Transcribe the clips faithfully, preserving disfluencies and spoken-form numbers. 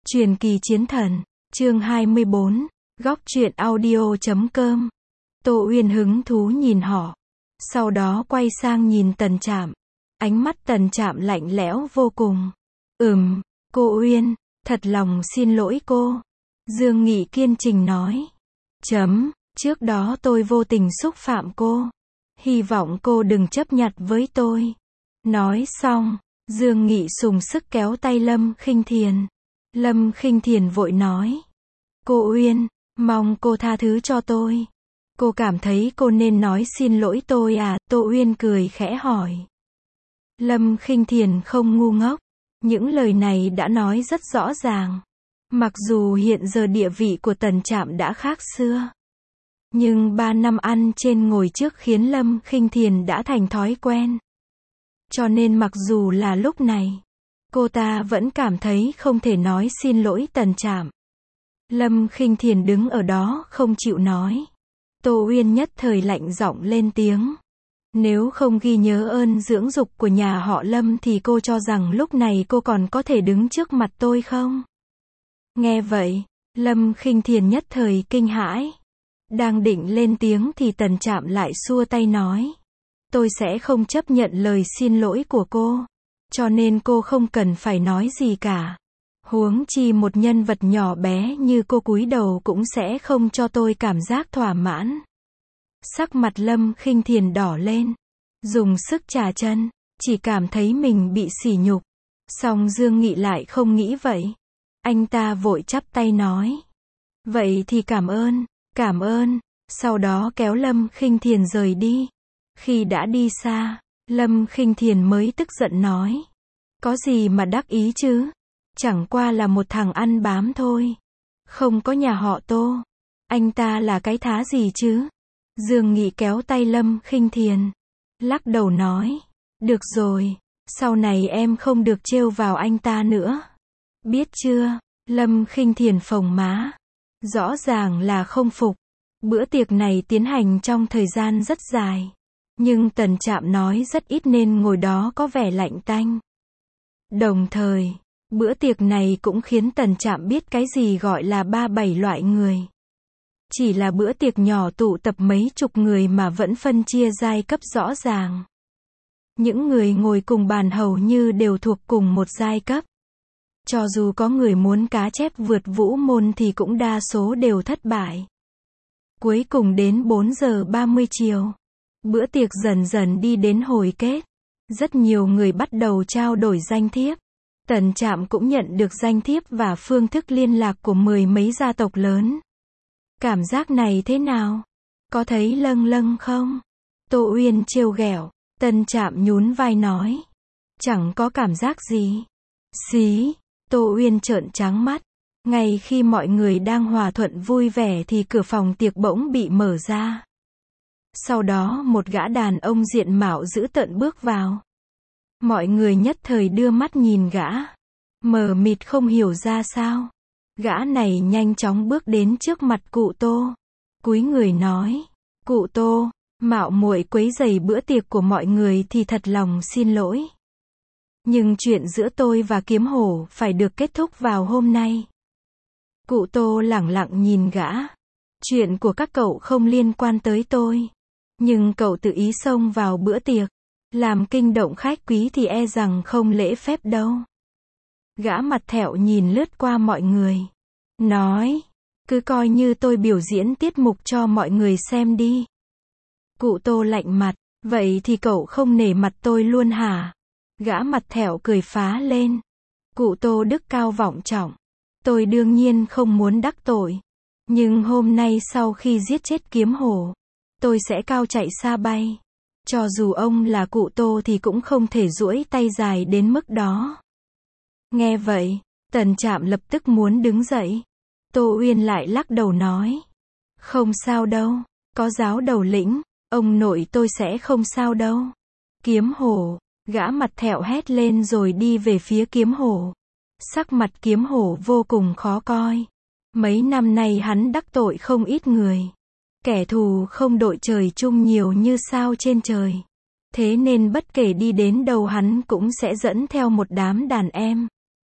Truyền kỳ chiến thần, chương hai mươi bốn, góc truyện audio chấm com. Tô Uyên hứng thú nhìn họ, sau đó quay sang nhìn Tần Trạm. Ánh mắt Tần Trạm lạnh lẽo vô cùng. Ừm, cô Uyên, thật lòng xin lỗi cô. Dương Nghị kiên trình nói. Chấm, trước đó tôi vô tình xúc phạm cô. Hy vọng cô đừng chấp nhặt với tôi. Nói xong, Dương Nghị dùng sức kéo tay Lâm Khinh Thiền. Lâm Khinh Thiền vội nói. Cô Uyên, mong cô tha thứ cho tôi. Cô cảm thấy cô nên nói xin lỗi tôi à? Tô Uyên cười khẽ hỏi. Lâm Khinh Thiền không ngu ngốc. Những lời này đã nói rất rõ ràng. Mặc dù hiện giờ địa vị của Tần Trạm đã khác xưa, nhưng ba năm ăn trên ngồi trước khiến Lâm Khinh Thiền đã thành thói quen. Cho nên mặc dù là lúc này, cô ta vẫn cảm thấy không thể nói xin lỗi Tần Trạm. Lâm Khinh Thiền đứng ở đó không chịu nói. Tô Uyên nhất thời lạnh giọng lên tiếng. Nếu không ghi nhớ ơn dưỡng dục của nhà họ Lâm thì cô cho rằng lúc này cô còn có thể đứng trước mặt tôi không? Nghe vậy, Lâm Khinh Thiền nhất thời kinh hãi. Đang định lên tiếng thì Tần Trạm lại xua tay nói. Tôi sẽ không chấp nhận lời xin lỗi của cô. Cho nên cô không cần phải nói gì cả. Huống chi một nhân vật nhỏ bé như cô cúi đầu cũng sẽ không cho tôi cảm giác thỏa mãn. Sắc mặt Lâm Khinh Thiền đỏ lên. Dùng sức chà chân, chỉ cảm thấy mình bị sỉ nhục. Song Dương Nghị lại không nghĩ vậy. Anh ta vội chắp tay nói. Vậy thì cảm ơn, cảm ơn. Sau đó kéo Lâm Khinh Thiền rời đi. Khi đã đi xa, Lâm Khinh Thiền mới tức giận nói. Có gì mà đắc ý chứ? Chẳng qua là một thằng ăn bám thôi. Không có nhà họ Tô. Anh ta là cái thá gì chứ? Dương Nghị kéo tay Lâm Khinh Thiền. Lắc đầu nói. Được rồi, sau này em không được trêu vào anh ta nữa. Biết chưa? Lâm Khinh Thiền phồng má. Rõ ràng là không phục. Bữa tiệc này tiến hành trong thời gian rất dài. Nhưng Tần Trạm nói rất ít nên ngồi đó có vẻ lạnh tanh. Đồng thời, bữa tiệc này cũng khiến Tần Trạm biết cái gì gọi là ba bảy loại người. Chỉ là bữa tiệc nhỏ tụ tập mấy chục người mà vẫn phân chia giai cấp rõ ràng. Những người ngồi cùng bàn hầu như đều thuộc cùng một giai cấp. Cho dù có người muốn cá chép vượt vũ môn thì cũng đa số đều thất bại. Cuối cùng đến bốn giờ ba mươi chiều, bữa tiệc dần dần đi đến hồi kết. Rất nhiều người bắt đầu trao đổi danh thiếp. Tần Trạm cũng nhận được danh thiếp và phương thức liên lạc của mười mấy gia tộc lớn. Cảm giác này thế nào? Có thấy lâng lâng không? Tô Uyên trêu ghẹo. Tần Trạm nhún vai nói. Chẳng có cảm giác gì. Xí. Tô Uyên trợn trắng mắt. Ngay khi mọi người đang hòa thuận vui vẻ thì cửa phòng tiệc bỗng bị mở ra. Sau đó một gã đàn ông diện mạo dữ tợn bước vào. Mọi người nhất thời đưa mắt nhìn gã. Mờ mịt không hiểu ra sao. Gã này nhanh chóng bước đến trước mặt cụ Tô. Cúi người nói. Cụ Tô, mạo muội quấy rầy bữa tiệc của mọi người thì thật lòng xin lỗi. Nhưng chuyện giữa tôi và Kiếm Hổ phải được kết thúc vào hôm nay. Cụ Tô lẳng lặng nhìn gã. Chuyện của các cậu không liên quan tới tôi. Nhưng cậu tự ý xông vào bữa tiệc, làm kinh động khách quý thì e rằng không lễ phép đâu. Gã mặt thẹo nhìn lướt qua mọi người. Nói, cứ coi như tôi biểu diễn tiết mục cho mọi người xem đi. Cụ Tô lạnh mặt, vậy thì cậu không nể mặt tôi luôn hả? Gã mặt thẹo cười phá lên. Cụ Tô đức cao vọng trọng. Tôi đương nhiên không muốn đắc tội. Nhưng hôm nay sau khi giết chết Kiếm Hổ, tôi sẽ cao chạy xa bay. Cho dù ông là cụ Tô thì cũng không thể duỗi tay dài đến mức đó. Nghe vậy, Tần Trạm lập tức muốn đứng dậy. Tô Uyên lại lắc đầu nói. Không sao đâu, có giáo đầu lĩnh, ông nội tôi sẽ không sao đâu. Kiếm Hổ, gã mặt thẹo hét lên rồi đi về phía Kiếm Hổ. Sắc mặt Kiếm Hổ vô cùng khó coi. Mấy năm nay hắn đắc tội không ít người. Kẻ thù không đội trời chung nhiều như sao trên trời. Thế nên bất kể đi đến đâu hắn cũng sẽ dẫn theo một đám đàn em.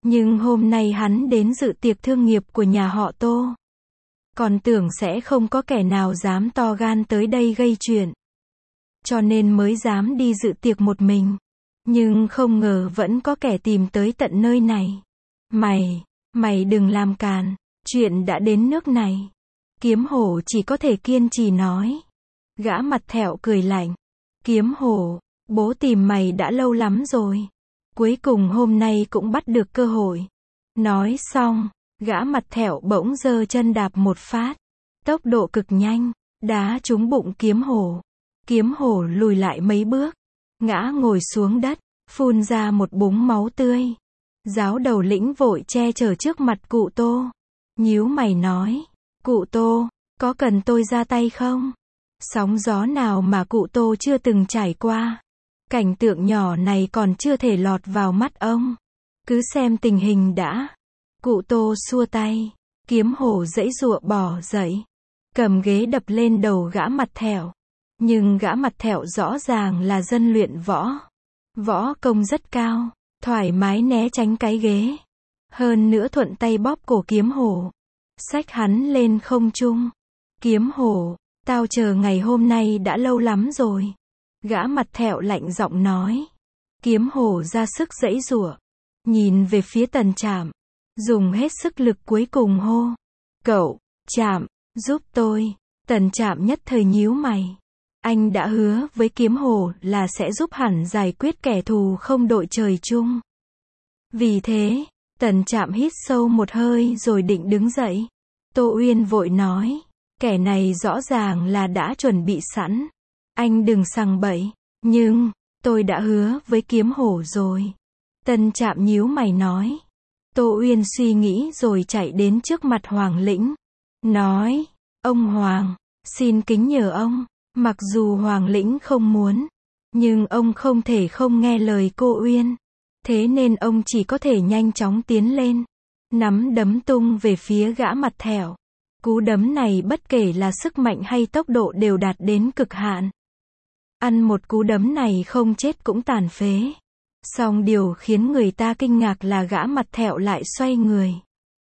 Nhưng hôm nay hắn đến dự tiệc thương nghiệp của nhà họ Tô. Còn tưởng sẽ không có kẻ nào dám to gan tới đây gây chuyện. Cho nên mới dám đi dự tiệc một mình. Nhưng không ngờ vẫn có kẻ tìm tới tận nơi này. Mày, mày đừng làm càn, chuyện đã đến nước này. Kiếm hổ chỉ có thể kiên trì nói. Gã mặt thẹo cười lạnh. Kiếm hổ, bố tìm mày đã lâu lắm rồi. Cuối cùng hôm nay cũng bắt được cơ hội. Nói xong, gã mặt thẹo bỗng giơ chân đạp một phát. Tốc độ cực nhanh, đá trúng bụng kiếm hổ. Kiếm hổ lùi lại mấy bước, ngã ngồi xuống đất, phun ra một búng máu tươi. Giáo đầu lĩnh vội che chở trước mặt cụ Tô. Nhíu mày nói, cụ Tô, có cần tôi ra tay không? Sóng gió nào mà cụ Tô chưa từng trải qua. Cảnh tượng nhỏ này còn chưa thể lọt vào mắt ông. Cứ xem tình hình đã. Cụ Tô xua tay. Kiếm hổ giãy giụa bỏ dậy. Cầm ghế đập lên đầu gã mặt thẹo. Nhưng gã mặt thẹo rõ ràng là dân luyện võ. Võ công rất cao. Thoải mái né tránh cái ghế. Hơn nữa thuận tay bóp cổ kiếm hổ. Xách hắn lên không trung. Kiếm hổ, tao chờ ngày hôm nay đã lâu lắm rồi. Gã mặt thẹo lạnh giọng nói. Kiếm hổ ra sức giãy giụa. Nhìn về phía Tần Trạm. Dùng hết sức lực cuối cùng hô. Cậu, Trạm, giúp tôi. Tần Trạm nhất thời nhíu mày. Anh đã hứa với kiếm hổ là sẽ giúp hẳn giải quyết kẻ thù không đội trời chung. Vì thế, Tần Trạm hít sâu một hơi rồi định đứng dậy. Tô Uyên vội nói. Kẻ này rõ ràng là đã chuẩn bị sẵn. Anh đừng sằng bậy. Nhưng, tôi đã hứa với kiếm hổ rồi. Tần Trạm nhíu mày nói. Tô Uyên suy nghĩ rồi chạy đến trước mặt Hoàng Lĩnh. Nói, ông Hoàng, xin kính nhờ ông. Mặc dù Hoàng Lĩnh không muốn, nhưng ông không thể không nghe lời cô Uyên. Thế nên ông chỉ có thể nhanh chóng tiến lên. Nắm đấm tung về phía gã mặt thẹo. Cú đấm này bất kể là sức mạnh hay tốc độ đều đạt đến cực hạn. Ăn một cú đấm này không chết cũng tàn phế. Song điều khiến người ta kinh ngạc là gã mặt thẹo lại xoay người.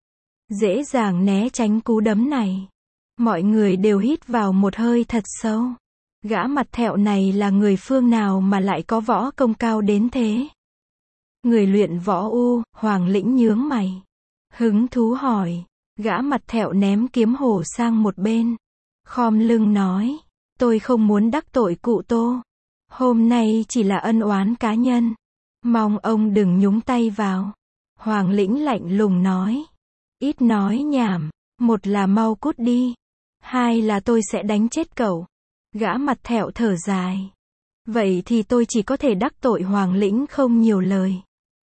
Dễ dàng né tránh cú đấm này. Mọi người đều hít vào một hơi thật sâu. Gã mặt thẹo này là người phương nào mà lại có võ công cao đến thế? Người luyện võ u, Hoàng Lĩnh nhướng mày. Hứng thú hỏi. Gã mặt thẹo ném kiếm hổ sang một bên. Khom lưng nói. Tôi không muốn đắc tội cụ Tô. Hôm nay chỉ là ân oán cá nhân. Mong ông đừng nhúng tay vào. Hoàng Lĩnh lạnh lùng nói. Ít nói nhảm. Một là mau cút đi. Hai là tôi sẽ đánh chết cậu. Gã mặt thẹo thở dài. Vậy thì tôi chỉ có thể đắc tội Hoàng Lĩnh không nhiều lời.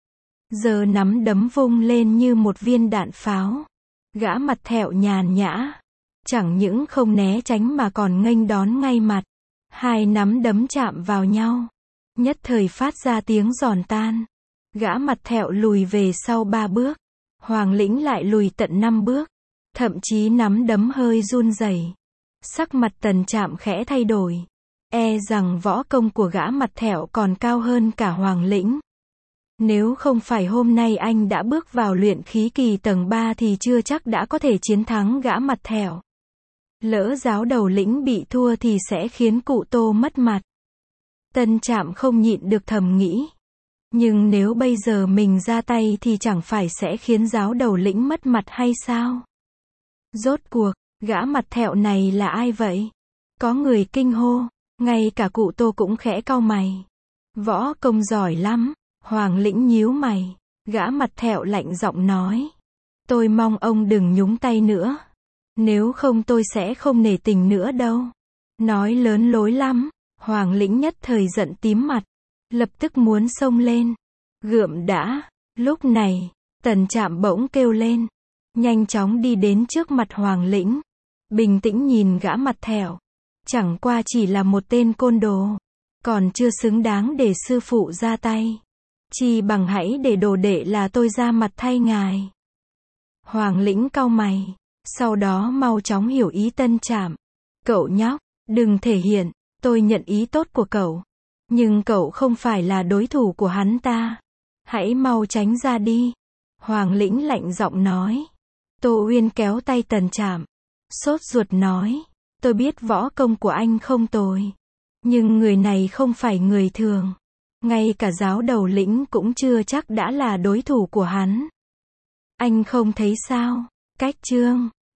Giờ nắm đấm vung lên như một viên đạn pháo. Gã mặt thẹo nhàn nhã. Chẳng những không né tránh mà còn nghênh đón ngay mặt. Hai nắm đấm chạm vào nhau. Nhất thời phát ra tiếng giòn tan. Gã mặt thẹo lùi về sau ba bước. Hoàng Lĩnh lại lùi tận năm bước. Thậm chí nắm đấm hơi run rẩy. Sắc mặt Tần Trạm khẽ thay đổi. E rằng võ công của gã mặt thẹo còn cao hơn cả Hoàng Lĩnh. Nếu không phải hôm nay anh đã bước vào luyện khí kỳ tầng ba thì chưa chắc đã có thể chiến thắng gã mặt thẹo. Lỡ giáo đầu lĩnh bị thua thì sẽ khiến cụ Tô mất mặt. Tần Trạm không nhịn được thầm nghĩ. Nhưng nếu bây giờ mình ra tay thì chẳng phải sẽ khiến giáo đầu lĩnh mất mặt hay sao? Rốt cuộc, gã mặt thẹo này là ai vậy? Có người kinh hô, ngay cả cụ Tô cũng khẽ cau mày. Võ công giỏi lắm. Hoàng Lĩnh nhíu mày. Gã mặt thẹo lạnh giọng nói. Tôi mong ông đừng nhúng tay nữa. Nếu không tôi sẽ không nể tình nữa đâu. Nói lớn lối lắm. Hoàng Lĩnh nhất thời giận tím mặt. Lập tức muốn xông lên. Gượm đã. Lúc này, Tần Trạm bỗng kêu lên. Nhanh chóng đi đến trước mặt Hoàng Lĩnh. Bình tĩnh nhìn gã mặt thẹo. Chẳng qua chỉ là một tên côn đồ. Còn chưa xứng đáng để sư phụ ra tay. Chi bằng hãy để đồ đệ là tôi ra mặt thay ngài. Hoàng Lĩnh cau mày. Sau đó mau chóng hiểu ý Tần Trạm. Cậu nhóc, đừng thể hiện. Tôi nhận ý tốt của cậu. Nhưng cậu không phải là đối thủ của hắn ta. Hãy mau tránh ra đi. Hoàng Lĩnh lạnh giọng nói. Tô Uyên kéo tay Tần Trạm. Sốt ruột nói. Tôi biết võ công của anh không tồi. Nhưng người này không phải người thường. Ngay cả giáo đầu lĩnh cũng chưa chắc đã là đối thủ của hắn. Anh không thấy sao? Cách chương